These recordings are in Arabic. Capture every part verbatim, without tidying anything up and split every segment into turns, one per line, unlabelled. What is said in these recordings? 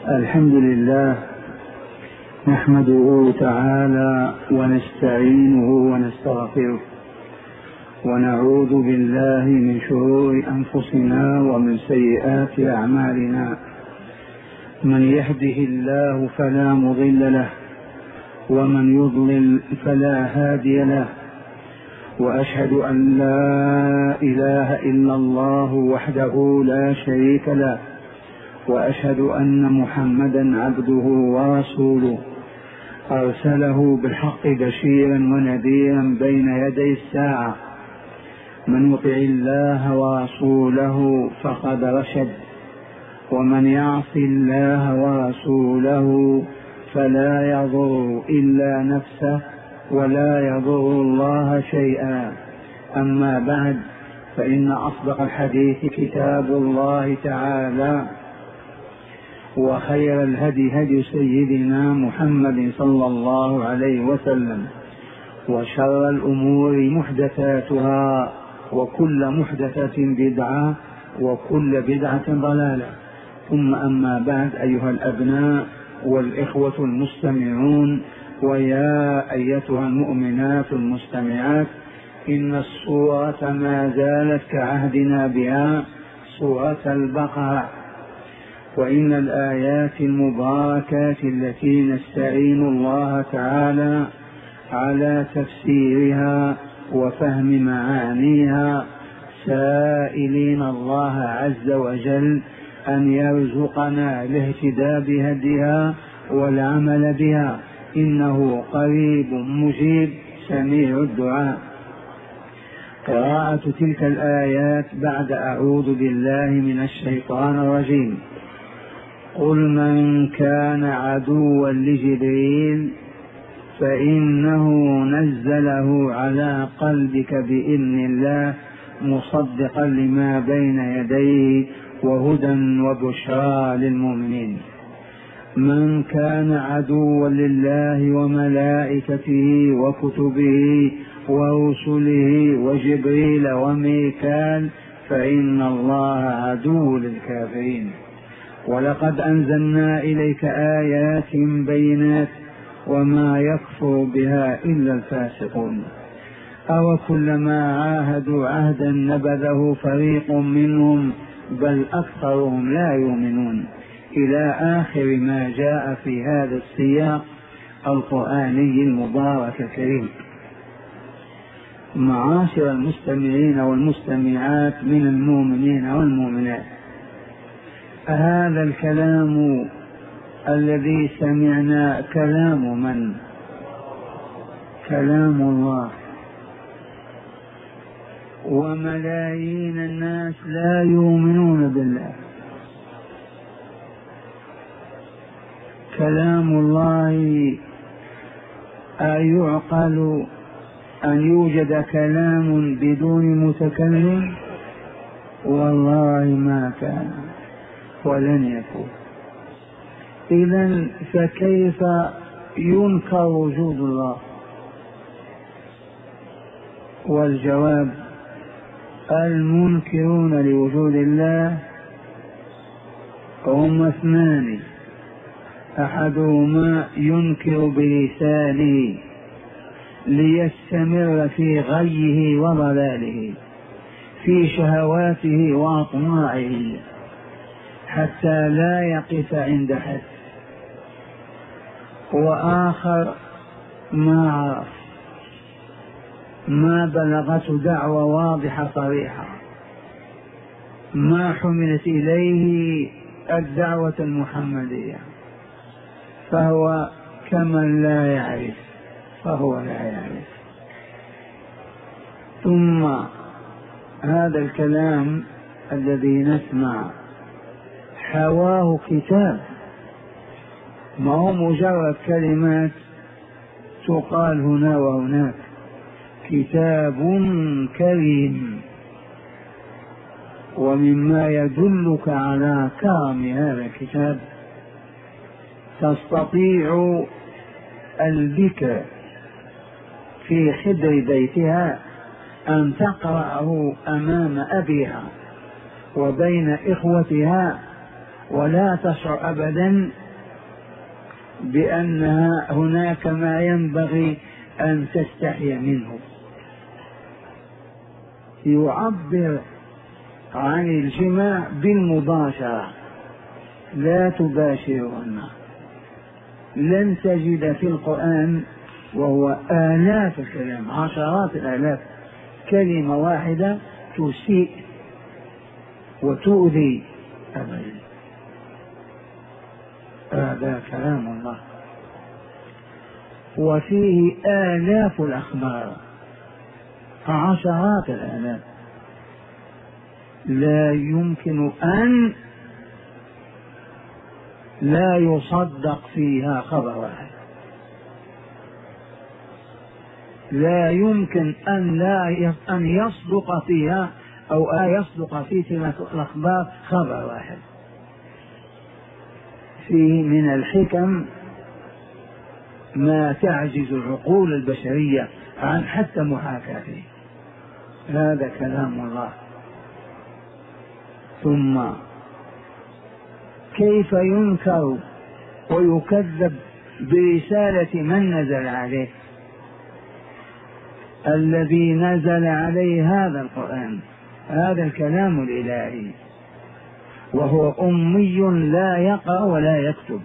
الحمد لله نحمده تعالى ونستعينه ونستغفره ونعوذ بالله من شرور أنفسنا ومن سيئات أعمالنا. من يهده الله فلا مضل له ومن يضلل فلا هادي له، وأشهد أن لا إله إلا الله وحده لا شريك له، وأشهد أن محمدا عبده ورسوله أرسله بالحق بشيرا ونذيرا بين يدي الساعة. من يطع الله ورسوله فقد رشد، ومن يعص الله ورسوله فلا يضر إلا نفسه ولا يضر الله شيئا. أما بعد، فإن أصدق الحديث كتاب الله تعالى، وخير الهدي هدي سيدنا محمد صلى الله عليه وسلم، وشر الأمور محدثاتها، وكل محدثة بدعة، وكل بدعة ضلالة. ثم أما بعد، أيها الأبناء والإخوة المستمعون، ويا أيتها المؤمنات المستمعات، إن السورة ما زالت كعهدنا بها، سورة البقرة، وإن الآيات المباركات التي نستعين الله تعالى على تفسيرها وفهم معانيها، سائلين الله عز وجل أن يرزقنا الاهتداء بهديها والعمل بها، إنه قريب مجيب سميع الدعاء. قراءة تلك الآيات بعد أعوذ بالله من الشيطان الرجيم. قل من كان عدوا لجبريل فإنه نزله على قلبك بإذن الله مصدقا لما بين يديه وهدى وبشرى للمؤمنين. من كان عدوا لله وملائكته وكتبه ورسله وجبريل وميكال فإن الله عدو للكافرين. ولقد أنزلنا إليك آيات بينات وما يكفر بها إلا الفاسقون. أو كلما عاهدوا عهدا نبذه فريق منهم بل أكثرهم لا يؤمنون، إلى آخر ما جاء في هذا السياق القرآني المبارك الكريم. معاشر المستمعين والمستمعات من المؤمنين والمؤمنات، هذا الكلام الذي سمعنا كلام من؟ كلام الله، وملايين الناس لا يؤمنون بالله. كلام الله أيعقل أن يوجد كلام بدون متكلم؟ والله ما كان ولن يكون. إذن فكيف ينكر وجود الله؟ والجواب: المنكرون لوجود الله هم اثنان: أحدهما ينكر بلسانه ليستمر في غيه وضلاله، في شهواته وأطماعه، حتى لا يقف عند حد. وآخر ما عرف، ما بلغته دعوة واضحة صريحة، ما حملت إليه الدعوة المحمدية، فهو كمن لا يعرف، فهو لا يعرف. ثم هذا الكلام الذي نسمع حواه كتاب، ما هو مجرد كلمات تقال هنا وهناك، كتاب كريم. ومما يدلك على كرم هذا الكتاب، تستطيع البكر في خدر بيتها أن تقرأه أمام أبيها وبين إخوتها ولا تشعر أبدا بأن هناك ما ينبغي أن تستحي منه. يعبر عن الجماع بالمباشرة، لا تباشرهن. لن تجد في القرآن، وهو آلاف الكلام، عشرات الآلاف، كلمة واحدة تسيء وتؤذي أبدا. هذا كلام الله، وفيه آلاف الأخبار، عشرات الآلاف، لا يمكن أن لا يصدق فيها خبر واحد، لا يمكن أن لا أن يصدق فيها أو أن يصدق في تلك الأخبار خبر واحد. فيه من الحكم ما تعجز العقول البشرية عن حتى محاكاته. هذا كلام الله. ثم كيف ينكر ويكذب برسالة من نزل عليه، الذي نزل عليه هذا القرآن، هذا الكلام الإلهي، وهو أمي لا يقرأ ولا يكتب،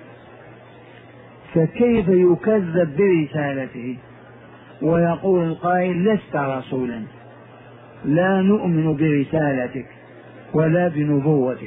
فكيف يكذب برسالته؟ ويقول القائل لست رسولا، لا نؤمن برسالتك ولا بنبوتك.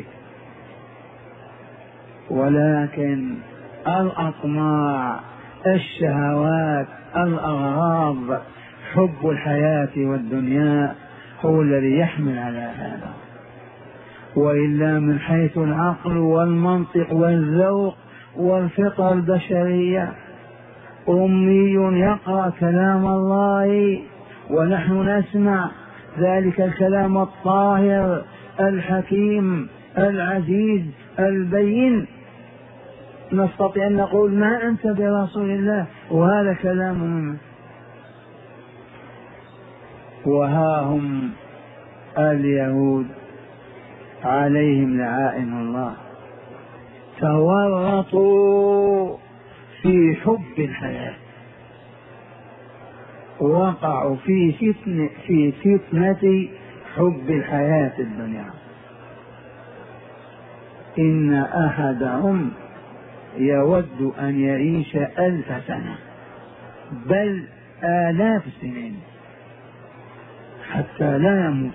ولكن الأطماع، الشهوات، الأغراض، حب الحياة والدنيا هو الذي يحمل على هذا، وإلا من حيث العقل والمنطق والذوق والفطرة البشرية أمي يقرأ كلام الله ونحن نسمع ذلك الكلام الطاهر الحكيم العزيز البين، نستطيع أن نقول ما أنت برسول الله، وهذا كلام منه. وها هم اليهود عليهم لعائن الله تورطوا في حب الحياة، وقعوا في فتنة في فتنة حب الحياة الدنيا. إن أحدهم يود أن يعيش ألف سنة بل آلاف السنين حتى لا يموت.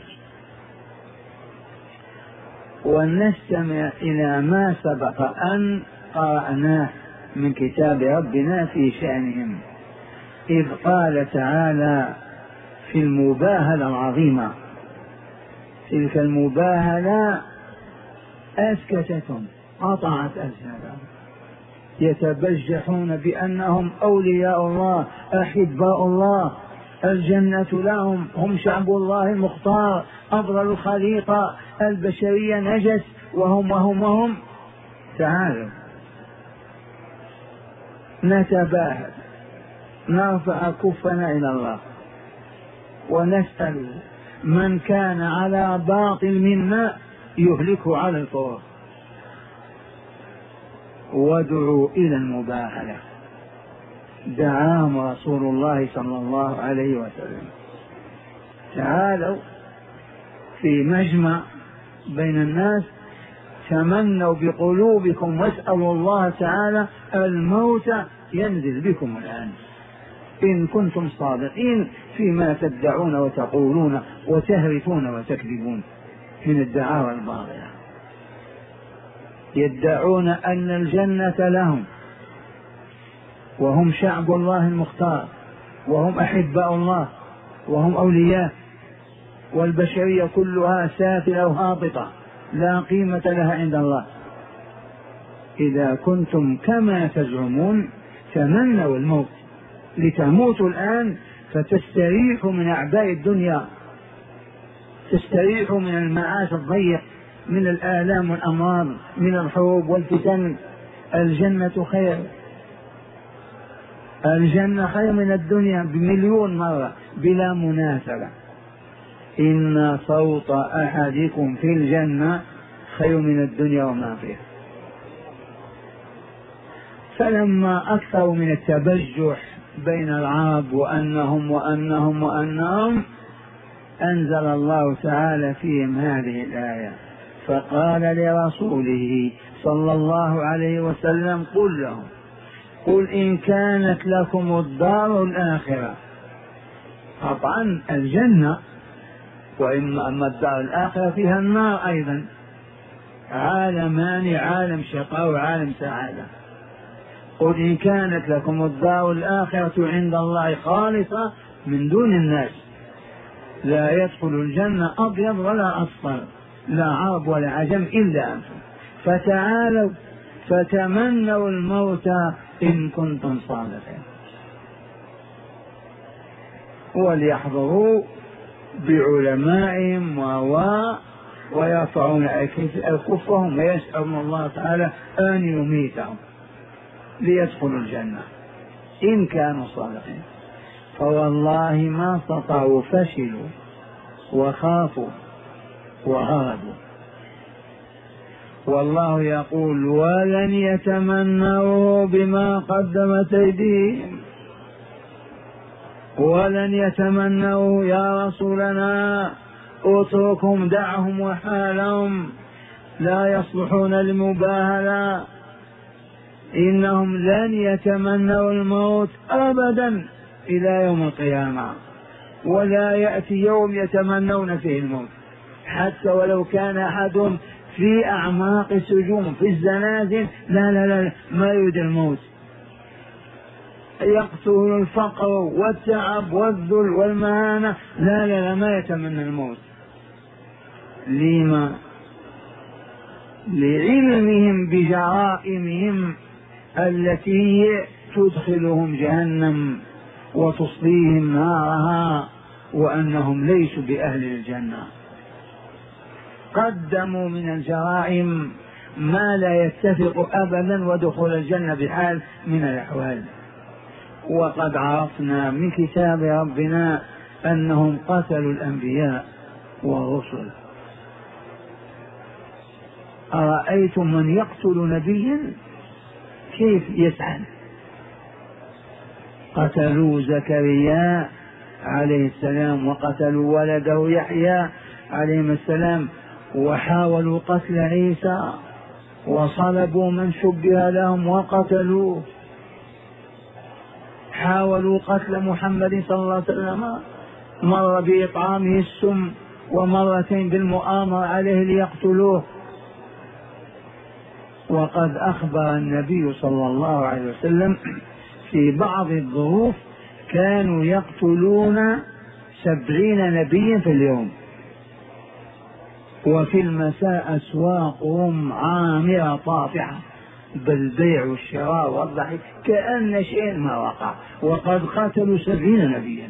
ونستمع إلى ما سبق أن قرأناه من كتاب ربنا في شأنهم، إذ قال تعالى في المباهلة العظيمة، تلك المباهلة أسكتتهم، قطعت ألسنتهم، يتبجحون بأنهم أولياء الله، أحباء الله، الجنة لهم، هم شعب الله المختار، أفضل الخليقة، البشرية نجس، وهم وهم وهم. تعالوا نتباهل، نرفع كفنا إلى الله ونسأل من كان على باطل منا يهلكه على الفور، وادعوا إلى المباهلة. دعاهم رسول الله صلى الله عليه وسلم، تعالوا في مجمع بين الناس، تمنوا بقلوبكم واسألوا الله تعالى الموت ينزل بكم الآن إن كنتم صادقين فيما تدعون وتقولون وتهرفون وتكذبون من الدعاوى الباطلة. يدعون أن الجنة لهم، وهم شعب الله المختار، وهم أحباء الله، وهم أولياء، والبشرية كلها سافلة وهابطة لا قيمة لها عند الله. إذا كنتم كما تزعمون تمنوا الموت لتموتوا الآن فتستريحوا من أعباء الدنيا، تستريحوا من المعاش الضيق، من الآلام والأمراض، من الحروب والفتن. الجنة خير، الجنة خير من الدنيا بمليون مرة بلا مناسبة. إن صوت أحدكم في الجنة خير من الدنيا وما فيها. فلما أكثروا من التبجح بين العرب وأنهم وأنهم وأنهم أنزل الله تعالى فيهم هذه الآية، فقال لرسوله صلى الله عليه وسلم: قل لهم قل إن كانت لكم الدار الآخرة، طبعا الجنة، وإما الدار الآخرة فيها النار أيضا، عالمان، عالم شقاء وعالم سعادة. قل إن كانت لكم الدار الآخرة عند الله خالصة من دون الناس، لا يدخل الجنة أبيض ولا أصفر، لا عرب ولا عجم إلا أنتم، فتعالوا فتمنوا الموت إن كنتم صادقين، وليحضروا بعلمائهم ويرفعون كفهم ويسألون الله تعالى أن يميتهم ليدخلوا الجنة إن كانوا صادقين. فوالله ما استطاعوا، فشلوا وخافوا وهربوا. والله يقول: ولن يتمنوا بما قدمت أيديهم، ولن يتمنوا يا رسولنا اتركهم دعهم وحالهم، لا يصلحون للمباهلة، إنهم لن يتمنوا الموت أبدا إلى يوم القيامة، ولا يأتي يوم يتمنون فيه الموت، حتى ولو كان أحد في أعماق السجون في الزنازل، لا لا لا ما يريد الموت، يقتل الفقر والتعب والذل والمهانة، لا لا لا ما يتمنى الموت. لما؟ لعلمهم بجرائمهم التي تدخلهم جهنم وتصليهم نارها، وأنهم ليسوا بأهل الجنة. قدموا من الجرائم ما لا يتفق أبدا ودخول الجنة بحال من الأحوال. وقد عرفنا من كتاب ربنا أنهم قتلوا الأنبياء والرسل. أرأيتم من يقتل نبيا كيف يسعى؟ قتلوا زكريا عليه السلام، وقتلوا ولده يحيى عليه السلام، وحاولوا قتل عيسى، وصلبوا من شبه لهم وقتلوه، حاولوا قتل محمد صلى الله عليه وسلم، مرة بإطعامه السم ومرتين بالمؤامرة عليه ليقتلوه. وقد أخبر النبي صلى الله عليه وسلم في بعض الظروف كانوا يقتلون سبعين نبيا في اليوم، وفي المساء أسواقهم عامرة طافحة بالبيع والشراء والضحك كأن شيء ما وقع، وقد قتلوا سبعين نبيا.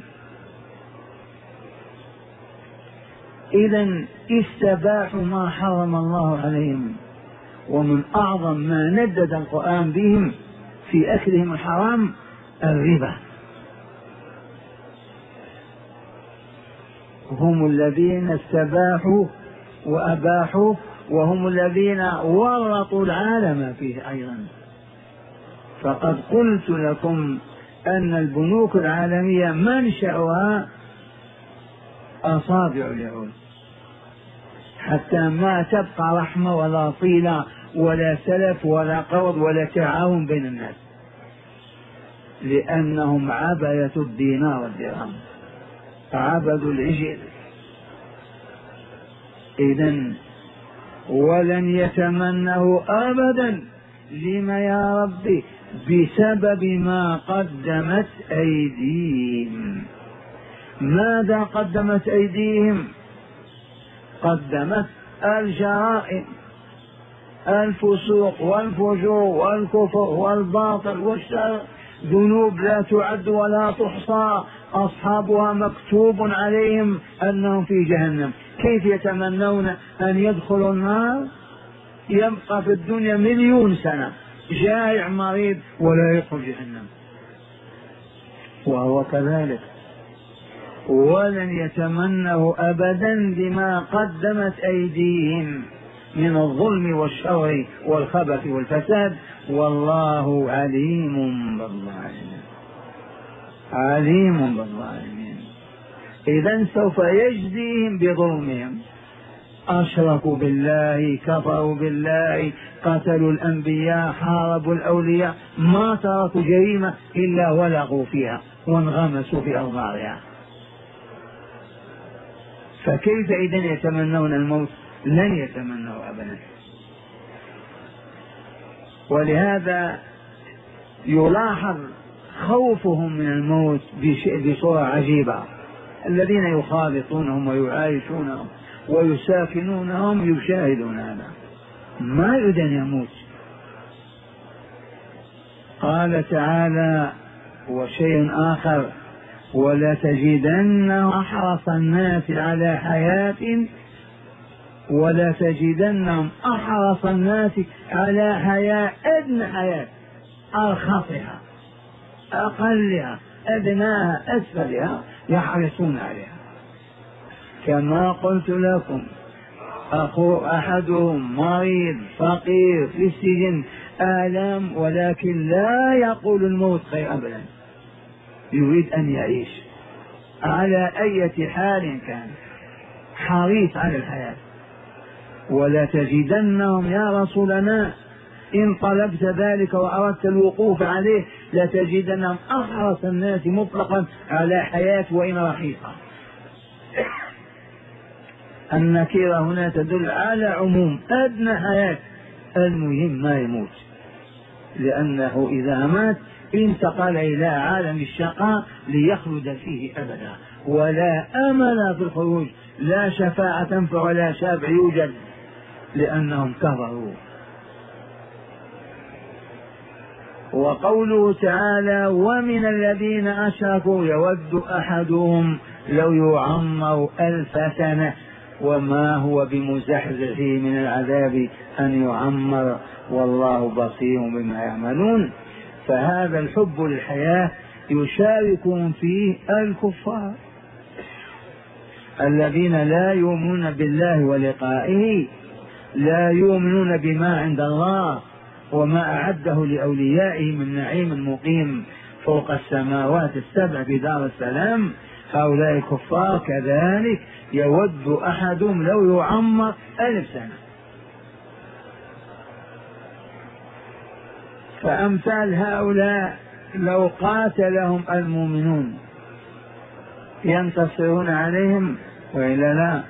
إذن استباحوا ما حرم الله عليهم، ومن أعظم ما ندد القرآن بهم في أكلهم الحرام الربا. هم الذين استباحوا وأباحوا، وهم الذين ورطوا العالم فيه أيضا. فقد قلت لكم أن البنوك العالمية منشأها أصابع اليهود، حتى ما تبقى رحمة ولا طيلة ولا سلف ولا قرض ولا تعاون بين الناس، لأنهم عبدة الدينار والدرهم، عبدوا العجل. إذن ولن يتمنه أبدا. لما يا ربي؟ بسبب ما قدمت أيديهم. ماذا قدمت أيديهم؟ قدمت الجرائم، الفسوق والفجور والكفر والباطل والشر، ذنوب لا تعد ولا تحصى، أصحابها مكتوب عليهم أنهم في جهنم. كيف يتمنون أن يدخلوا النار؟ يبقى في الدنيا مليون سنة جائع مريض ولا يدخل جهنم، وهو كذلك. ولن يتمنه أبدا بما قدمت أيديهم، من الظلم والشر والخبث والفساد، والله عليم بالظالمين، عليم بالظالمين. إذن سوف يجزيهم بظلمهم، أشركوا بالله، كفروا بالله، قتلوا الأنبياء، حاربوا الأولياء، ما تركوا جريمة إلا ولغوا فيها وانغمسوا في أوضاعها. فكيف إذن يتمنون الموت؟ لن يتمنوا أبدا. ولهذا يلاحظ خوفهم من الموت بصورة عجيبة. الذين يخالطونهم ويعايشونهم ويساكنونهم يشاهدون هذا، ما يريد أن يموت. قال تعالى: وشيء آخر: ولا تجدن أحرص الناس على حياة ولا تجدنهم أحرص الناس على حياة، أدنى حياة، أرخصها، أقلها، أدناها، أسفلها، يحرصون عليها. كما قلت لكم، أخو أحدهم مريض فقير في السجن، آلام، ولكن لا يقول الموت خير أبدا، يريد أن يعيش على أي حال كان، حريص على الحياة. ولا تجدنهم يا رسولنا إن طلبت ذلك وأردت الوقوف عليه لتجدنهم أحرص الناس مطلقا على حياة وإن رخيصة. النكيرة هنا تدل على عموم، أدنى حياة، المهم ما يموت، لأنه إذا مات انتقل إلى عالم الشقاء ليخلد فيه أبدا، ولا أمل في الخروج، لا شفاعة تنفع ولا شافع يوجد، لأنهم كفروا. وقوله تعالى: ومن الذين أشركوا يود أحدهم لو يعمر ألف سنة وما هو بمزحزحه من العذاب أن يعمر والله بصير بما يعملون. فهذا الحب للحياة يشاركون فيه الكفار الذين لا يؤمنون بالله ولقائه، لا يؤمنون بما عند الله وما أعده لأوليائه من نعيم مقيم فوق السماوات السبع في دار السلام. هؤلاء الكفار كذلك يود أحدهم لو يعمر ألف سنة. فأمثال هؤلاء لو قاتلهم المؤمنون ينتصرون عليهم وإلا لا؟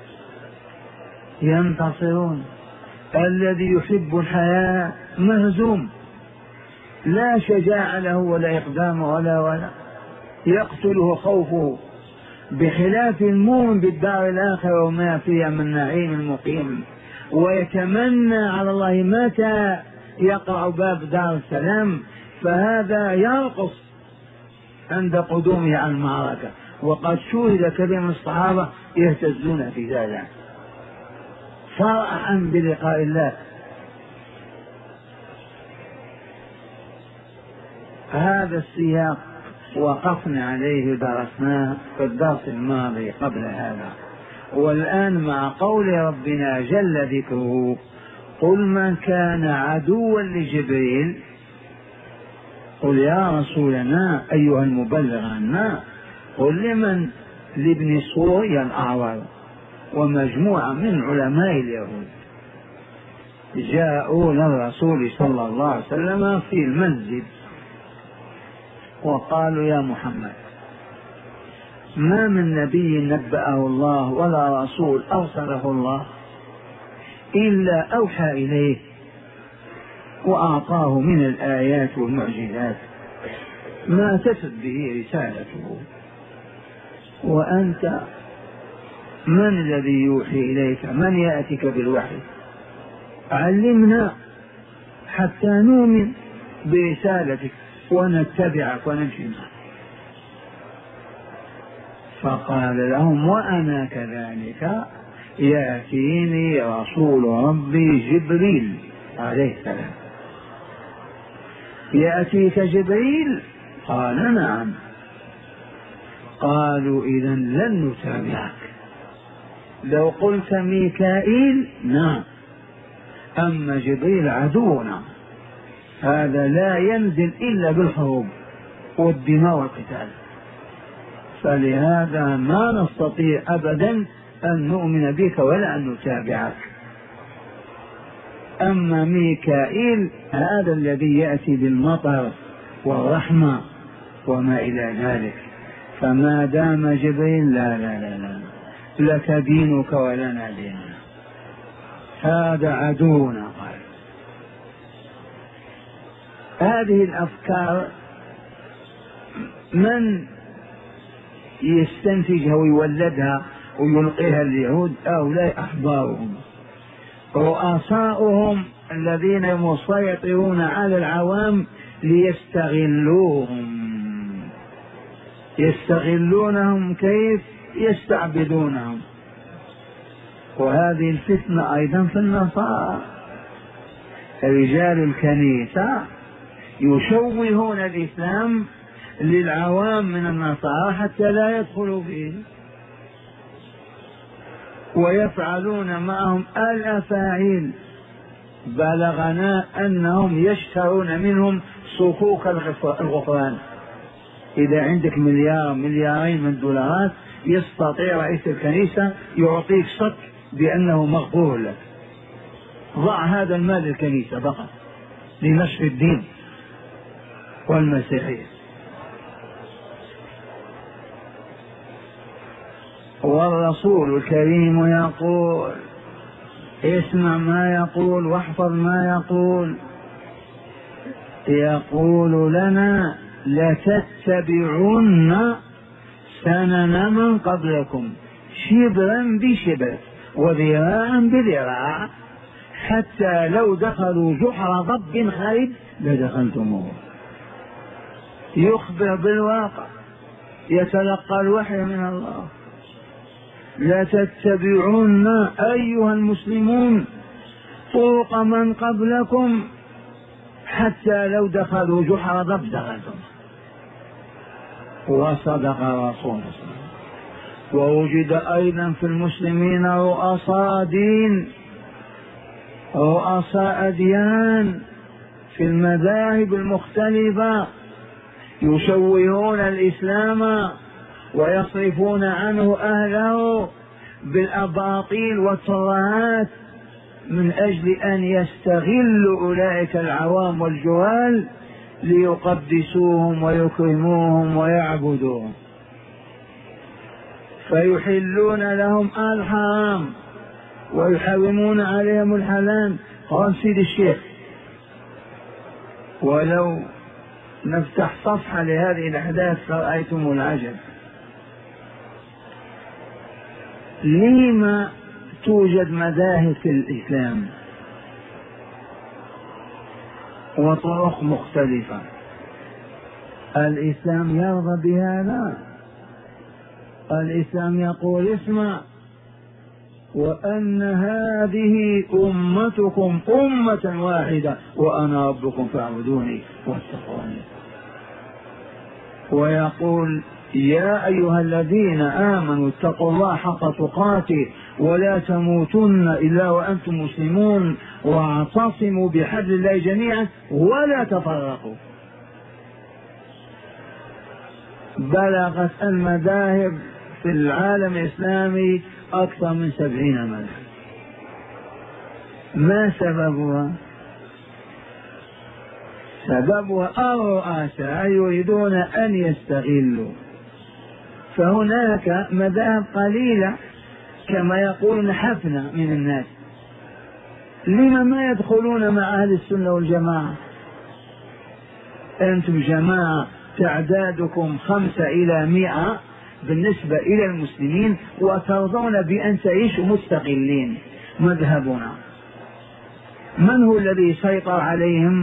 ينتصرون. الذي يحب الحياة مهزوم، لا شجاعة له ولا إقدام ولا ولا يقتله خوفه، بخلاف المؤمن بالدار الآخرة وما فيها من نعيم المقيم، ويتمنى على الله متى يقع باب دار السلام، فهذا يرقص عند قدومه على المعركة. وقد شوهد كثير من الصحابة يهتزون في ذلك فرحا بلقاء الله. هذا السياق وقفنا عليه درسناه في الدرس الماضي قبل هذا. والآن مع قول ربنا جل ذكره: قل من كان عدوا لجبريل، قل يا رسولنا أيها المبلغ عنا، قل لمن؟ لابن سوريا الأعور ومجموعة من علماء اليهود جاءوا للرسول صلى الله عليه وسلم في المسجد وقالوا: يا محمد، ما من نبي نبأه الله ولا رسول أرسله الله إلا أوحى إليه وأعطاه من الآيات والمعجزات ما تفد به رسالته، وأنت من الذي يوحي إليك؟ من يأتيك بالوحي؟ علمنا حتى نؤمن برسالتك ونتبعك ونمشي معك. فقال لهم: وأنا كذلك يأتيني رسول ربي جبريل عليه السلام. يأتيك جبريل؟ قال: نعم. قالوا: إذن لن نتابعك. لو قلت ميكائيل نعم أما جبريل عدونا، هذا لا ينزل إلا بالحروب والدماء والقتال، فلهذا ما نستطيع أبدا أن نؤمن بك ولا أن نتابعك. أما ميكائيل هذا الذي يأتي بالمطر والرحمة وما إلى ذلك، فما دام جبريل لا لا لا لا لك دينك ولنا ديننا، هذا عدونا. قال هذه الأفكار من يستنتجها ويولدها ويلقيها اليهود؟ هؤلاء أحبارهم رؤساؤهم الذين يسيطرون على العوام ليستغلوهم. يستغلونهم كيف؟ يستعبدونهم. وهذه الفتنة أيضا في النصارى، رجال الكنيسة يشوهون الإسلام للعوام من النصارى حتى لا يدخلوا فيه، ويفعلون معهم الأفاعيل. بلغنا أنهم يشترون منهم صكوك الغفران. إذا عندك مليار مليارين من الدولارات يستطيع رئيس الكنيسة يعطيك صك بأنه مغفور لك. ضع هذا المال للكنيسة فقط لنشر الدين والمسيحية. والرسول الكريم يقول، اسمع ما يقول واحفظ ما يقول، يقول لنا لتتبعن سنن من قبلكم شبرا بشبر وذراعا بذراع حتى لو دخلوا جحر ضب خرب لدخلتموه. يخبر بالواقع، يتلقى الوحي من الله. لتتبعون أيها المسلمون طرق من قبلكم حتى لو دخلوا جحر ضب دخلتم. وصدق رسول الله. ووجد أيضا في المسلمين رؤساء دين، رؤساء أديان في المذاهب المختلفة يشوهون الإسلام ويصرفون عنه أهله بالأباطيل والترهات من أجل أن يستغلوا أولئك العوام والجهال ليقدسوهم ويكرموهم ويعبدوهم، فيحلون لهم الحرام ويحرمون عليهم الحلال. قال سيد الشيخ، ولو نفتح صفحة لهذه الأحداث فرأيتم العجب. لما توجد مذاهب في الإسلام وطرق مختلفة؟ الإسلام يرضى بهذا؟ الإسلام يقول اسمع، وأن هذه أمتكم أمة واحدة وأنا ربكم فاعبدوني واتقوني. ويقول يا أيها الذين آمنوا اتقوا الله حق تقاته ولا تموتن إلا وأنتم مسلمون واعتصموا بحبل الله جميعا ولا تفرقوا. بلغت المذاهب في العالم الإسلامي أكثر من سبعين مذهب. ما سببها؟ سببها الرؤساء يريدون أن يستغلوا. فهناك مذاهب قليلة كما يقولون حفنة من الناس. لما ما يدخلون مع أهل السنة والجماعة؟ أنتم جماعة تعدادكم خمسة إلى مئة بالنسبة إلى المسلمين وترضون بأن تعيشوا مستقلين. مذهبنا من هو الذي سيطر عليهم؟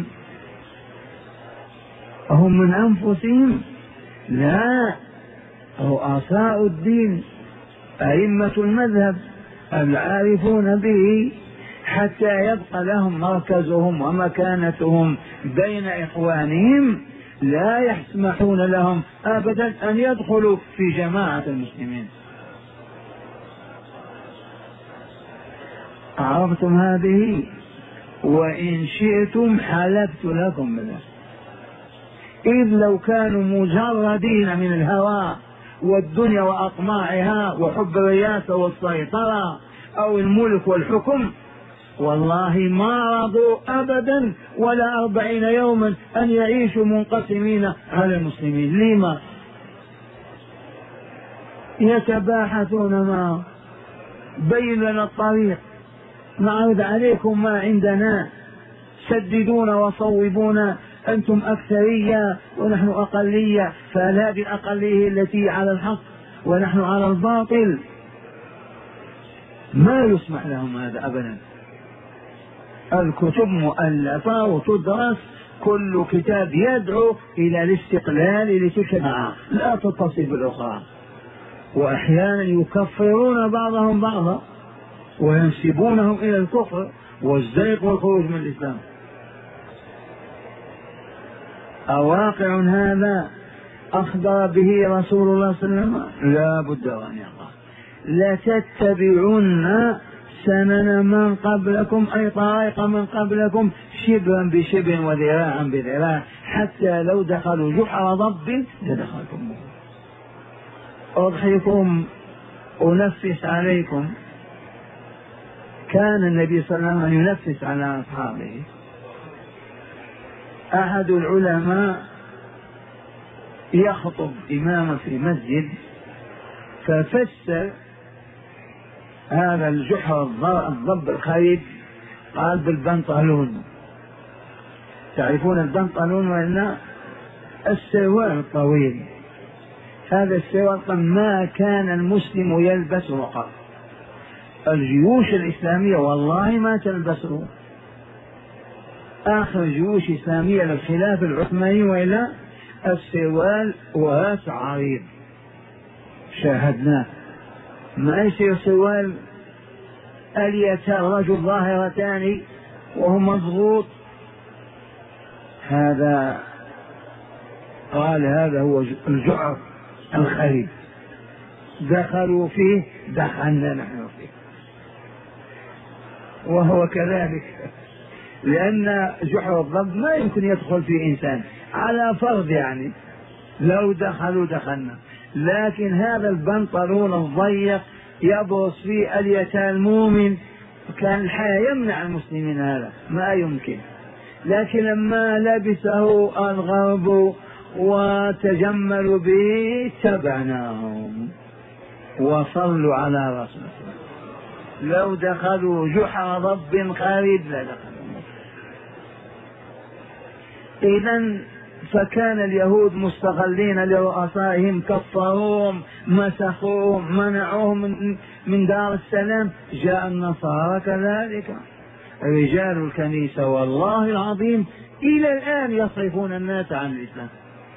هم من أنفسهم؟ لا، رؤساء الدين أئمة المذهب العارفون به حتى يبقى لهم مركزهم ومكانتهم بين إخوانهم. لا يسمحون لهم أبدا أن يدخلوا في جماعة المسلمين. عرفتم هذه؟ وإن شئتم حلفت لكم بالله. إذ لو كانوا مجردين من الهوى والدنيا وأطماعها وحب الرياسة والسيطرة أو الملك والحكم والله ما رضوا أبدا ولا أربعين يوما أن يعيشوا منقسمين على المسلمين. لما يتباحثون معه؟ بين لنا الطريق، نعرض عليكم ما عندنا، سددونا وصوبونا، أنتم أكثرية ونحن أقلية، فهذه الأقلية التي على الحق ونحن على الباطل. ما يسمح لهم هذا أبدا. الكتب مؤلفة وتدرس، كل كتاب يدعو إلى الاستقلال لتلك الجماعة لا تتصل بالأخرى، وأحيانا يكفرون بعضهم بعضا وينسبونهم إلى الكفر والزيغ والخروج من الإسلام. أواقع هذا أخبر به رسول الله صلى الله عليه وسلم لا بد أن يقع. لتتبعن سنن من قبلكم أي طريق من قبلكم شبرا بشبر وذراعا بذراع حتى لو دخلوا جحر ضب لدخلتم. أضحكم أنفس عليكم، كان النبي صلى الله عليه وسلم ينفس على أصحابه. أحد العلماء يخطب إماما في مسجد ففسر هذا الجحر الضب الخريب، قال بالبنطلون. تعرفون البنطلون ولا السروال الطويل؟ هذا السروال ما كان المسلم يلبسه قط. الجيوش الإسلامية والله ما تلبسه. آخر جيوش إسلامية للخلافة العثمانية وإلى السروال واسع عريض شاهدناه. ما يصير سروال اليتان رجل ظاهرتان وهو مضغوط. هذا قال هذا هو الجعر الخريب، دخلوا فيه دخلنا نحن فيه. وهو كذلك، لأن جحر الضب ما يمكن يدخل فيه إنسان على فرض، يعني لو دخلوا دخلنا. لكن هذا البنطلون الضيق يبرص فيه اليتان المؤمن، كان الحياة يمنع المسلمين هذا ما يمكن. لكن لما لبسه الغرب وتجملوا به تبعناهم وصلوا على رسول الله. لو دخلوا جحر ضب خارج لدخلوا. إذن فكان اليهود مستغلين لرؤسائهم، كفروهم، مسخوهم، منعوهم من, من دار السلام. جاء النصارى كذلك، رجال الكنيسة والله العظيم إلى الآن يصرفون الناس عن الإسلام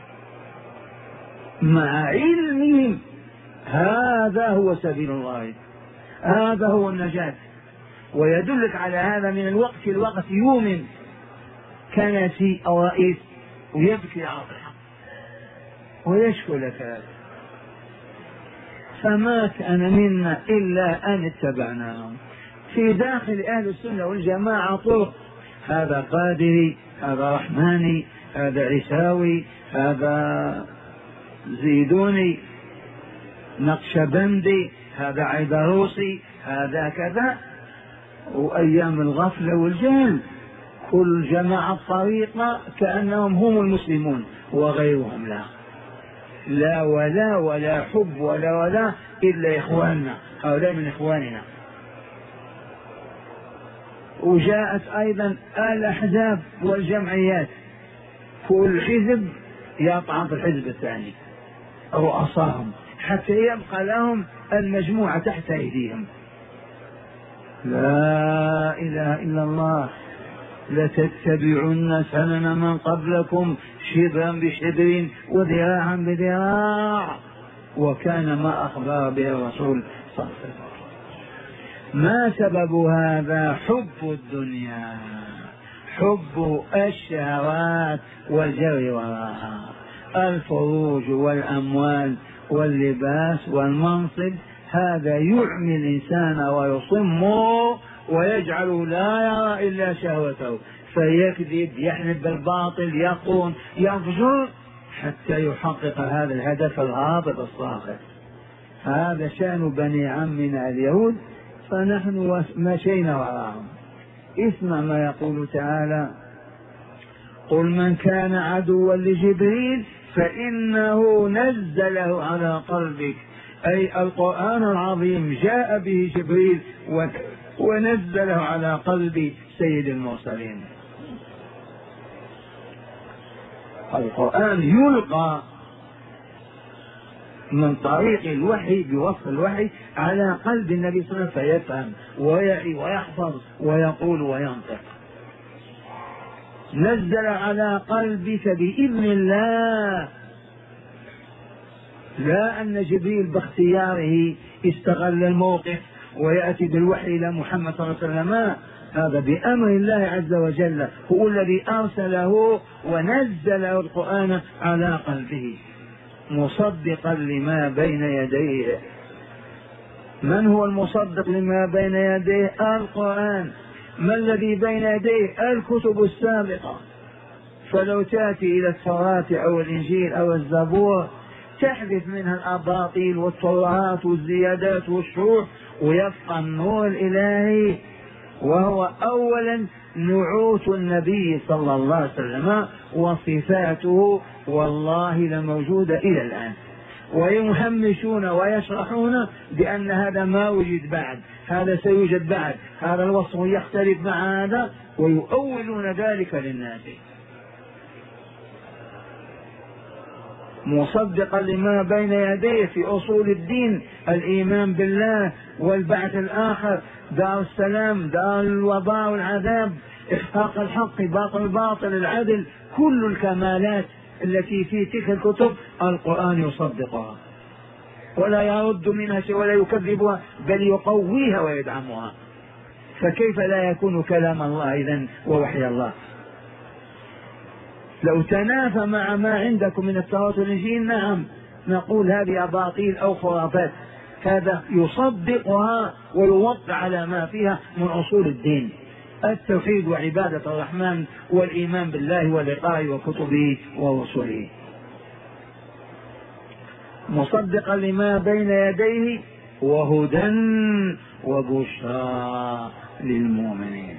مع علمهم. هذا هو سبيل الله، هذا هو النجاة. ويدلك على هذا من الوقت الوقت يؤمن كنسي أو رئيس ويبكي على الحق ويشكو لك هذا. فما كان منا إلا أن اتبعناهم. في داخل أهل السنة والجماعة طرق، هذا قادري، هذا رحماني، هذا عيساوي، هذا زيدوني، نقشبندي، هذا عيدروسي، هذا كذا. وأيام الغفلة والجهل كل جماعة طريقة كأنهم هم المسلمون وغيرهم لا لا ولا ولا حب ولا ولا إلا إخواننا، هؤلاء من إخواننا. وجاءت أيضا الأحزاب والجمعيات، كل حزب يطعن في الحزب الثاني رؤساهم حتى يبقى لهم المجموعة تحت أيديهم. لا إله إلا الله. لتتبعن سنن من قبلكم شبرا بشبر وذراعا بذراع، وكان ما أخبر به الرسول صلى الله عليه وسلم. ما سبب هذا؟ حب الدنيا، حب الشهوات والجري وراءها، الفروج والأموال واللباس والمنصب. هذا يعمي الإنسان ويصمه ويجعله لا يرى إلا شهوته فيكذب، يحلف بالباطل، يقوم، يفجر حتى يحقق هذا الهدف الهابط الصاخب. هذا شأن بني عمنا اليهود، فنحن مشينا وراءهم. اسمع ما يقول تعالى: قل من كان عدوا لجبريل فإنه نزله على قلبك، أي القرآن العظيم جاء به جبريل ونزله على قلب سيد المرسلين. القرآن يلقى من طريق الوحي بوصف الوحي على قلب النبي صلى الله عليه وسلم فيفهم ويعي ويحفظ ويقول وينطق. نزل على قلبك بإذن الله، لا أن جبريل باختياره استغل الموقف ويأتي بالوحي إلى محمد صلى الله عليه وسلم، هذا بأمر الله عز وجل، هو الذي أرسله ونزل القرآن على قلبه مصدقا لما بين يديه. من هو المصدق لما بين يديه؟ القرآن. ما الذي بين يديه؟ الكتب السابقة. فلو تأتي إلى التوراة أو الإنجيل أو الزبور تحذف منها الأباطيل والترهات والزيادات والشروح، ويبقى النور الإلهي وهو أولا نعوت النبي صلى الله عليه وسلم وصفاته، والله لموجودة إلى الآن. ويهمشون ويشرحون بأن هذا ما وجد بعد، هذا سيوجد بعد، هذا الوصف يختلف مع هذا، ويؤولون ذلك للناس. مصدقا لما بين يديه في أصول الدين: الإيمان بالله والبعث الآخر، دار السلام، دار الوباء والعذاب، إحقاق الحق، باطل الباطل، العدل، كل الكمالات التي في تلك الكتب القرآن يصدقها ولا يرد منها شيء ولا يكذبها، بل يقويها ويدعمها. فكيف لا يكون كلام الله إذن ووحي الله؟ لو تنافى مع ما عندكم من التوراة والإنجيل نعم نقول هذه أباطيل أو خرافات، هذا يصدقها ويوقع على ما فيها من أصول الدين: التوحيد وعبادة الرحمن والإيمان بالله ولقائه وكتبه ورسله. مصدقا لما بين يديه وهدى وبشرى للمؤمنين.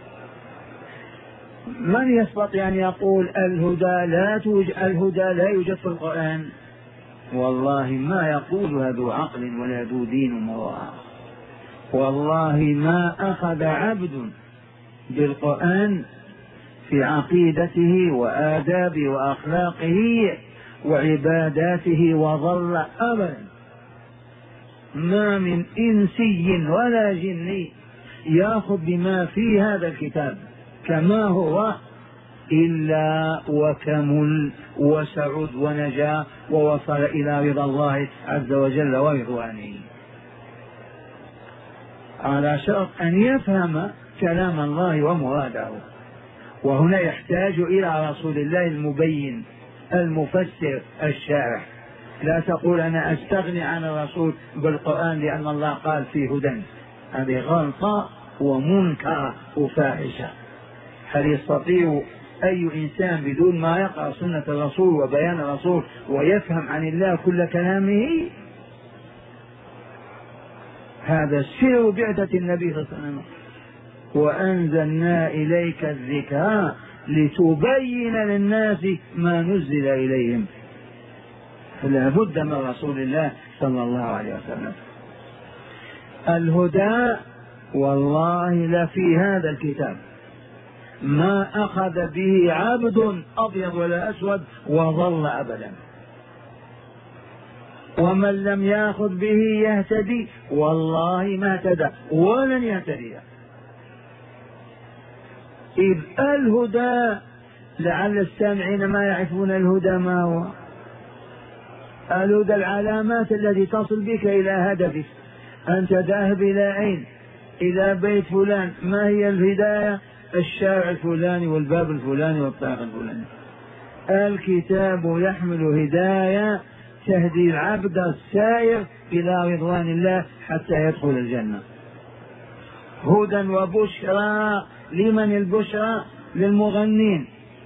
من يستطيع أن يقول الهدى لا توجد، الهدى لا يوجد في القرآن؟ والله ما يقول ذو عقل ولا ذو دين مروءة. والله ما أخذ عبد بالقرآن في عقيدته وآدابه وأخلاقه وعباداته وظل أبدا، ما من إنسي ولا جني يأخذ بما في هذا الكتاب كما هو إلا وكمل وسعد ونجا ووصل إلى رضا الله عز وجل ورضوانه، على شرط أن يفهم كلام الله ومراده. وهنا يحتاج إلى رسول الله المبين المفسر الشارح. لا تقول أنا أستغني عن الرسول بالقرآن لأن الله قال فيه هدى، هذه غلطة ومنكر وفاحشة. هل يستطيع أي إنسان بدون ما يقرأ سنة الرسول وبيان الرسول ويفهم عن الله كل كلامه؟ هذا سر بعثة النبي صلى الله عليه وسلم: وأنزلنا إليك الذكر لتبين للناس ما نزل إليهم. فلا بد من رسول الله صلى الله عليه وسلم. الهدى والله لفي هذا الكتاب ما أخذ به عبد أبيض ولا أسود وظل أبدا، ومن لم يأخذ به يهتدي والله ما اهتدى ولن يهتدي. إذ الهدى، لعل السامعين ما يعرفون الهدى ما هو. الهدى العلامات التي تصل بك إلى هدفك. أنت ذاهب إلى أين؟ إلى بيت فلان. ما هي الهداية؟ الشارع الفلاني والباب الفلاني والطريق الفلاني. الكتاب يحمل هداية تهدي العبد السائر إلى رضوان الله حتى يدخل الجنة. هدى وبشرى. لمن البشرى؟ للمغنين،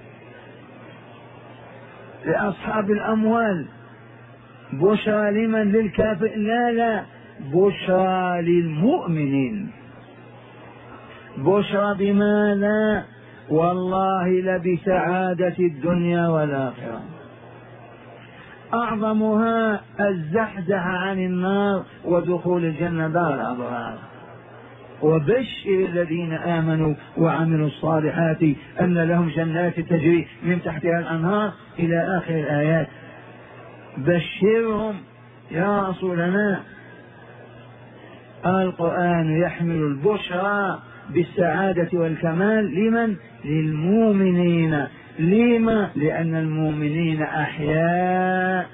لأصحاب الأموال. بشرى لمن؟ للكافر؟ لا لا، بشرى للمؤمنين. بشرى بماذا؟ والله لبسعادة الدنيا والآخرة. أعظمها الزحزح عن النار ودخول الجنة دار الأبرار. وبشر الذين آمنوا وعملوا الصالحات أن لهم جنات تجري من تحتها الأنهار إلى آخر الآيات. بشرهم يا رسولنا. القرآن يحمل البشرى بالسعادة والكمال. لمن؟ للمؤمنين. لما؟ لأن المؤمنين أحياء،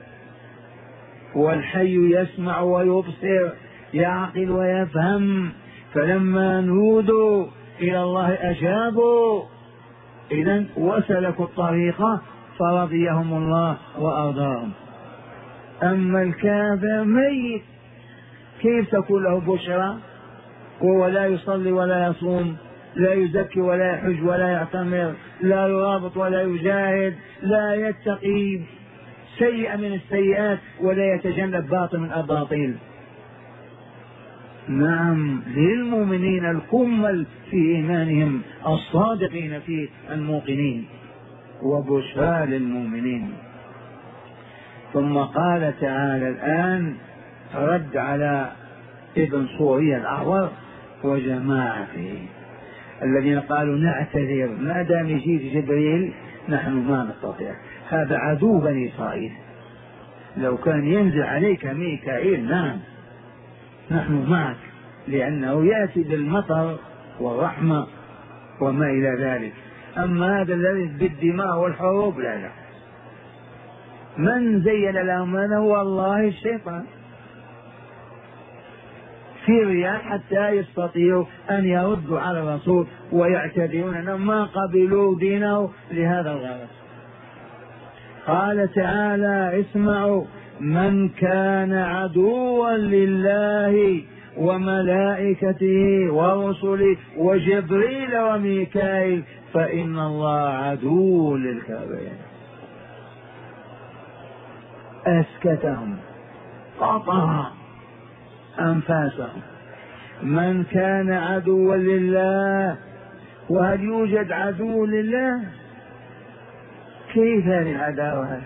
والحي يسمع ويبصر، يعقل ويفهم. فلما نودوا إلى الله أجابوا، إذن وسلكوا الطريقة فرضيهم الله وأرضاهم. أما الكافر ميت، كيف تكون له بشرى وهو لا يصلي ولا يصوم، لا يزكي ولا يحج ولا يعتمر، لا يرابط ولا يجاهد، لا يتقي سيئة من السيئات ولا يتجنب باطل من الأباطيل؟ نعم، للمؤمنين الكمل في إيمانهم، الصادقين في الموقنين، وبشرى للمؤمنين. ثم قال تعالى الآن رد على ابن صوري الأعور وجماعته الذين قالوا نعتذر، ما دام يجيب جبريل نحن ما نستطيع، هذا عدو بني إسرائيل، لو كان ينزل عليك ميكائيل نعم نحن معك، لأنه يأتي بالمطر والرحمة وما إلى ذلك. أما هذا الذي بالدماء والحروب لا لا. من زين لهم هذا؟ هو الله الشيطان في رياء حتى يستطيعوا أن يردوا على الرسول ويعتذرون أنهم ما قبلوا دينه لهذا الغرض. قال تعالى اسمعوا: من كان عدوا لله وملائكته ورسله وجبريل وميكائيل فإن الله عدو للكافرين. أسكتهم، قطع أنفاسهم. من كان عدوا لله، وهل يوجد عدو لله؟ كيف هذه العداوة هذه؟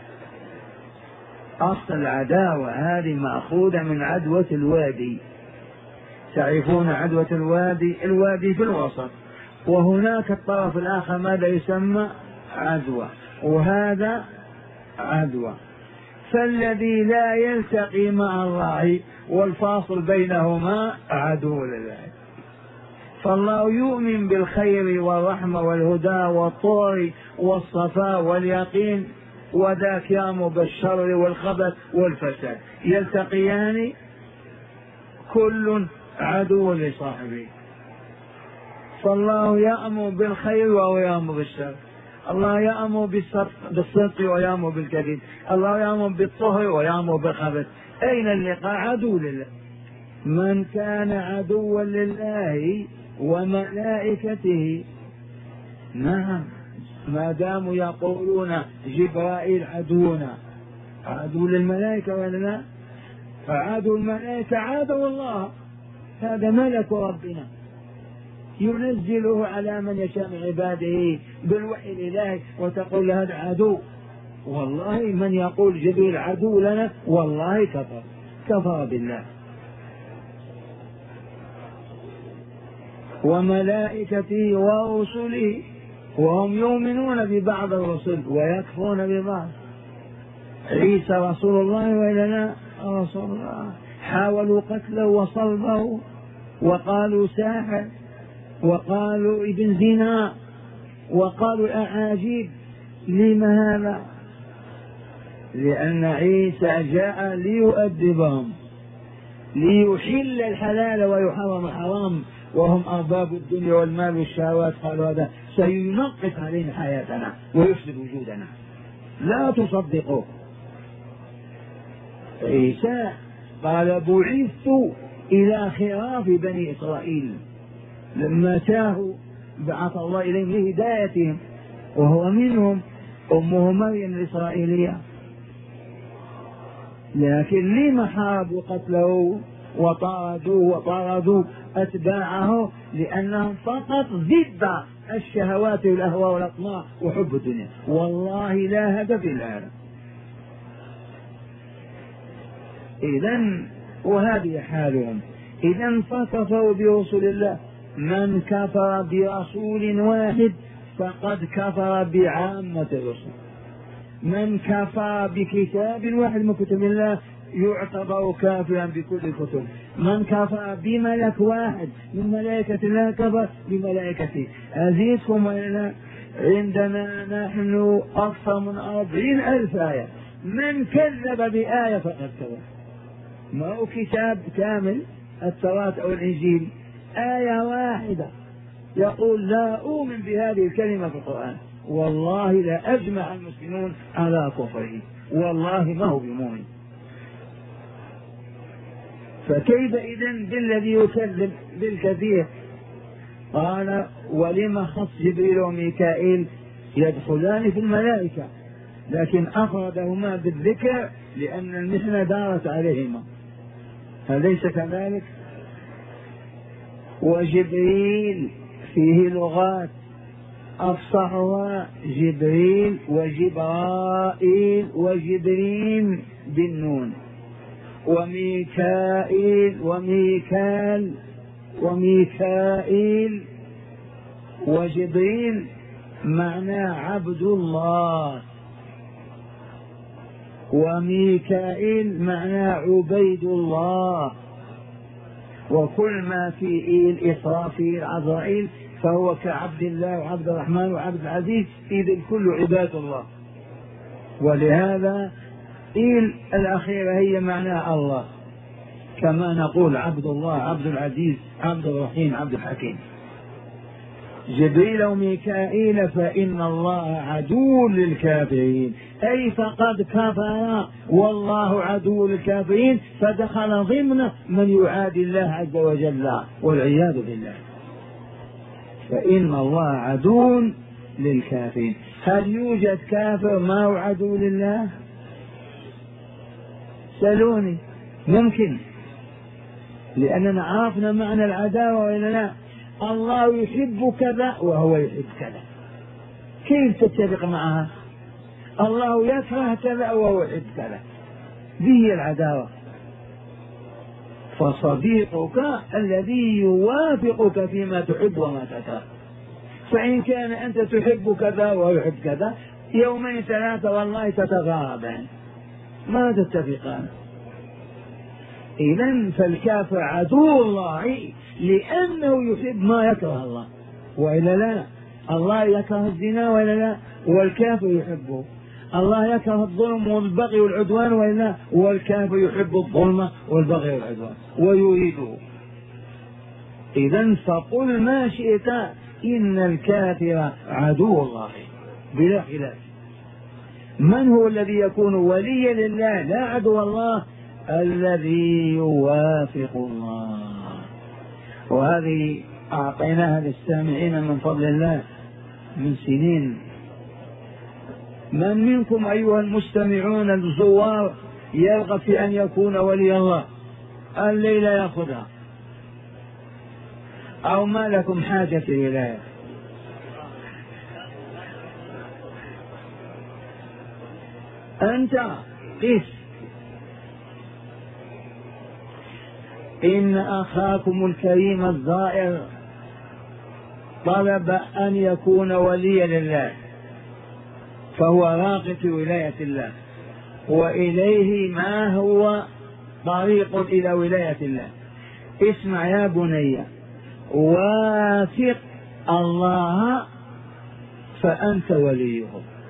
أصل العداوة هذه مأخوذة من عدوة الوادي. تعرفون عدوة الوادي؟ الوادي في الوسط، وهناك الطرف الآخر ماذا يسمى؟ عدوة، وهذا عدوة. فالذي لا يلتقي مع الله والفاصل بينهما عدو لله. فالله يؤمن بالخير والرحمة والهدى والطور والصفاء واليقين، وذاك يأمر بالشر والخبث والفساد، يلتقيان كل عدو لصاحبه. فالله يأمر بالخير وهو يأمر بالشر، الله يأمر بالصدق ويأمر بالكذب، الله يأمر بالطهر ويأمر بالخبث. أين اللقاء؟ عدو لله. من كان عدوا لله وملائكته، نعم، ما داموا يقولون جبرائيل عدونا، عدو للملائكة ولا لا؟ فعدو الملائكة عادوا الله، هذا ملك ربنا ينزله على من يشاء من عباده بالوحي الإلهي، وتقول هذا عدو. والله من يقول جبريل عدو لنا والله كفر، كفر بالله. وملائكته ورسله، وهم يؤمنون ببعض الرسل ويكفرون ببعض. عيسى رسول الله وإلا لا؟ رسول الله. حاولوا قتله وصلبه وقالوا ساحر، وقالوا ابن زنا، وقالوا أعاجيب. لما هذا؟ لأن عيسى جاء ليؤدبهم، ليحل الحلال ويحرم الحرام، وهم أرباب الدنيا والمال والشهوات. قالوا هذا سينقص علينا حياتنا ويفسد وجودنا، لا تصدقوه. عيسى قال بعثت إلى خراف بني إسرائيل لما تاهوا بعث الله إليهم لهدايتهم، وهو منهم أمه مريم الإسرائيلية. لكن لما حاربوا قتله وطاردوه وطاردوا أتباعه؟ لأنهم فقط ضد الشهوات والأهواء والأطماع وحب الدنيا، والله لا هدف إلا هذا. إذن وهذه حالهم. إذن فكفروا برسول الله. من كفر برسول واحد فقد كفر بعامة الرسل. من كفر بكتاب واحد من كتب الله يعتبر كافرا بكل الكتب. من كفر بملك واحد من ملائكة الله كفر بملائكته. أزيدكم وإلا عندنا نحن أكثر من أربعين ألف آية. من كذب بآية فقد كفر. ما هو كتاب كامل التوراة أو الإنجيل، آية واحدة يقول لا أؤمن بهذه الكلمة في القرآن، والله لا أجمع المسلمون على كفره، والله ما هو بمؤمن. فكيف إذن بالذي يكذب بالكثير؟ قال ولما خص جبريل وميكائيل يدخلان في الملائكة، لكن أفردهما بالذكر لأن المحنة دارت عليهما، أليس كذلك؟ وجبريل فيه لغات أفصحها جبريل وجبرائيل وجبرين بالنون، وميكائيل وميكال وميكائيل وجبريل معنى عبد الله، وميكائيل معنى عبيد الله، وكل ما في إيل إسرافيل عزرائيل فهو كعبد الله وعبد الرحمن وعبد العزيز، إذ الكل عباد الله. ولهذا إيل الأخيرة هي معنى الله، كما نقول عبد الله عبد العزيز عبد الرحيم عبد الحكيم. جبريل وميكائيل فإن الله عدو للكافرين، أي فقد كفر والله عدو للكافرين، فدخل ضمن من يعادي الله عز وجل والعياذ بالله. فإن الله عدو للكافرين. هل يوجد كافر ما هو عدو لله؟ سألوني. ممكن، لأننا عرفنا معنى العداوة وإلا لا؟ الله يحب كذا وهو يحب كذا، كيف تتفق معها؟ الله يكره كذا وهو يحب كذا، به العداوة. فصديقك الذي يوافقك فيما تحب وما تكره، فإن كان أنت تحب كذا وهو يحب كذا، يومين ثلاثة والله تتغابن ما تتفقان. إذن فالكافر عدو الله لأنه يحب ما يكره الله، وإلا لا؟ الله يكره الزنا وإلا لا؟ والكافر يحبه. الله يكره الظلم والبغي والعدوان وإلا لا؟ والكافر يحب الظلم والبغي والعدوان ويريده. إذن فقل ما شئت، إن الكافر عدو الله بلا خلاف. من هو الذي يكون وليا لله لا عدو الله؟ الذي يوافق الله. وهذه أعطيناها للسامعين من فضل الله من سنين. من منكم أيها المستمعون الزوار يرغب في أن يكون ولي الله الليلة يأخذها؟ أو ما لكم حاجة في الولاية؟ أنت قس. إن أخاكم الكريم الزائر طلب أن يكون وليا لله، فهو راغب في ولاية الله، وإليه ما هو طريق إلى ولاية الله. اسمع يا بني، وافق الله فأنت وليه،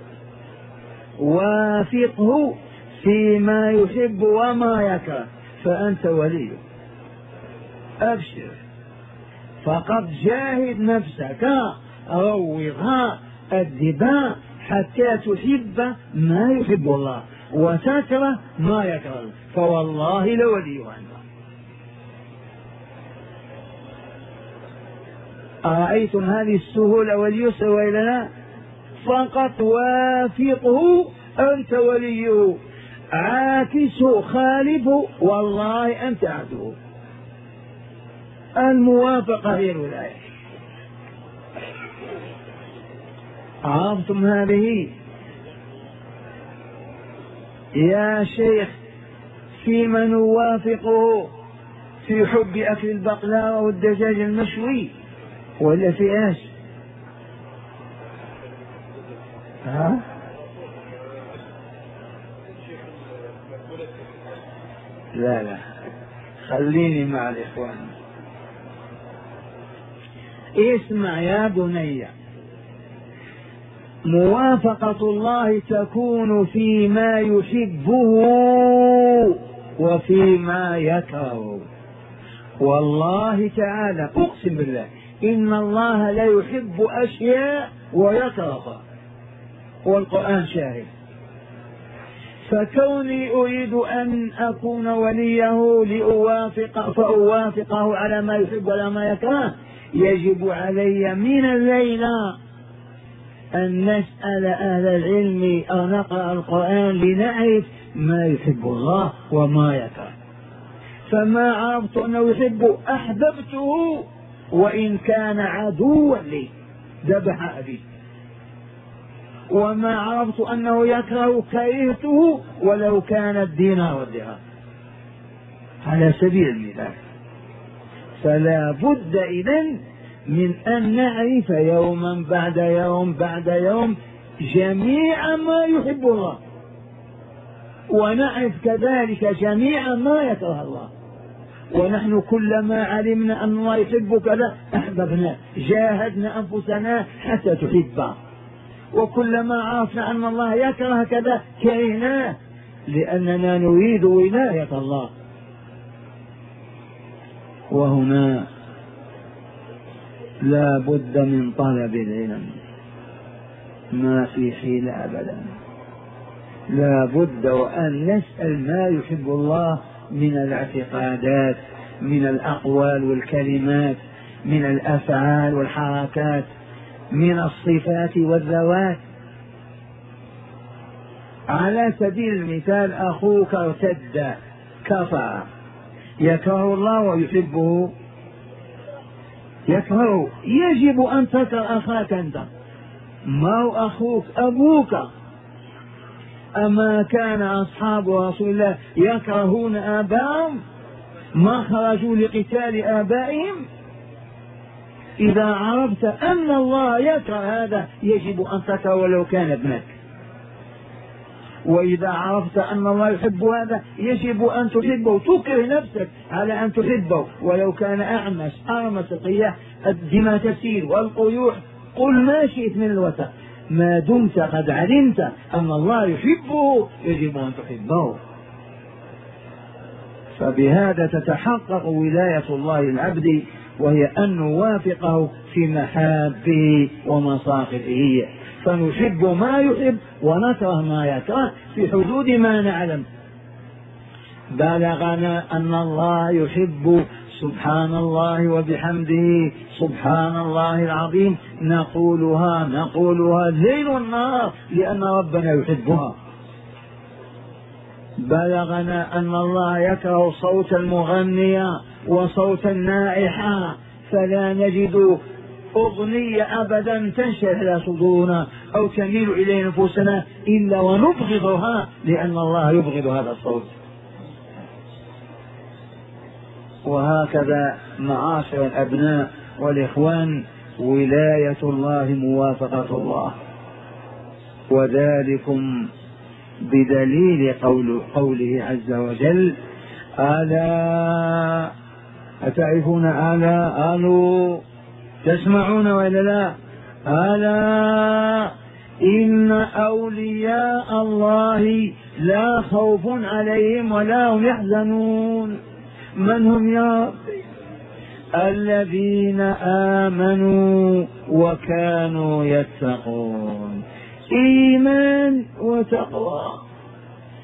وافقه فيما يحب وما يكره فأنت وليه. أبشر، فقد جاهد نفسك، روضها، أدبها حتى تحب ما يحب الله وتكره ما يكره، فوالله لولي عنه. أرأيتم هذه السهولة واليسر وإلا لا؟ فقط وافقه أنت وليه، عاكسه خالفه والله أنت عدوه. الموافقة هي الولاية. عرفتم هذه؟ يا شيخ فيما نوافقه؟ في حب أكل البقلاوة والدجاج المشوي ولا في ايش؟ ها؟ لا لا خليني مع الإخوان. اسمع يا بني، موافقة الله تكون فيما يحبه وفيما يكره. والله تعالى أقسم بالله إن الله لا يحب أشياء ويكرهها، والقرآن شاهد. فكوني أريد أن أكون وليه لأوافق فأوافقه على ما يحب ولا ما يكره، يجب علي من الليلة أن نسأل أهل العلم أو نقرأ القرآن لنعرف ما يحب الله وما يكره. فما عرفت أنه يحب أحببته وإن كان عدوا لي ذبح أبي، وما عرفت أنه يكره كرهته ولو كان الدينار والدرهم، على سبيل المثال. فلا بد إذن من أن نعرف يوما بعد يوم بعد يوم جميع ما يحب الله، ونعرف كذلك جميع ما يكره الله. ونحن كلما علمنا أن الله يحب كذا أحببنا، جاهدنا أنفسنا حتى تحبه، وكلما عرفنا أن الله يكره كذا كرهناه، لأننا نريد ولاية الله. وهنا لا بد من طلب العلم، ما في حيل أبدا. لا بد وأن نسأل ما يحب الله من الاعتقادات، من الأقوال والكلمات، من الأفعال والحركات، من الصفات والذوات. على سبيل المثال أخوك ارتد كفر، يكره الله ويحبه؟ يكره. يجب أن تكره أخاك أنت، ما هو أخوك أبوك. أما كان أصحاب رسول الله يكرهون آباءهم ما خرجوا لقتال آبائهم؟ إذا عرفت أن الله يكره هذا يجب أن تكره ولو كان ابنك، وإذا عرفت أن الله يحب هذا يجب أن تحبه، تكره نفسك على أن تحبه ولو كان أعمش أرمس القياح الدماء تسيل والقيوح، قل ما شئت من الوثق، ما دمت قد علمت أن الله يحبه يجب أن تحبه. فبهذا تتحقق ولاية الله العبد، وهي أن نوافقه في محابه ومصاخبه، فنحب ما يحب ونكره ما يكره في حدود ما نعلم. بلغنا أن الله يحب سبحان الله وبحمده سبحان الله العظيم، نقولها نقولها الليل والنهار لأن ربنا يحبها. بلغنا أن الله يكره صوت المغنية وصوت النائحة، فلا نجد أغنية أبدا تنشرح إلى صدورنا أو تميل إلى نفوسنا إلا ونبغضها، لأن الله يبغض هذا الصوت. وهكذا معاشر الأبناء والإخوان، ولاية الله موافقة الله، وذلكم بدليل قول قوله عز وجل: ألا أتعرفون؟ ألا ألو تسمعون ولا لا؟ ألا إن أولياء الله لا خوف عليهم ولا هم يحزنون. من هم يا ربي؟ الذين آمنوا وكانوا يتقون. إيمان وتقوى.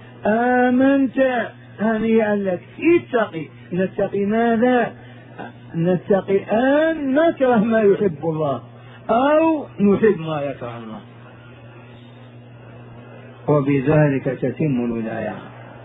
آمنت هنيئا لك، اتقي. نتقي ماذا؟ نتقي أن نكره ما يحب الله أو نحب ما يكره الله، وبذلك تتم الولاية.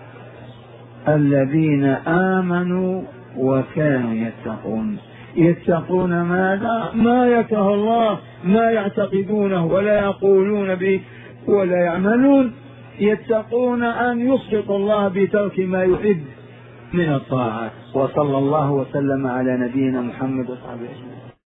الذين آمنوا وكانوا يتقون، يتقون ماذا؟ ما يكره الله، ما يعتقدونه ولا يقولون به ولا يعملون، يتقون أن يسقط الله بترك ما يحب من الطاعات. وصلى الله وسلم على نبينا محمد وصحبه أجمعين.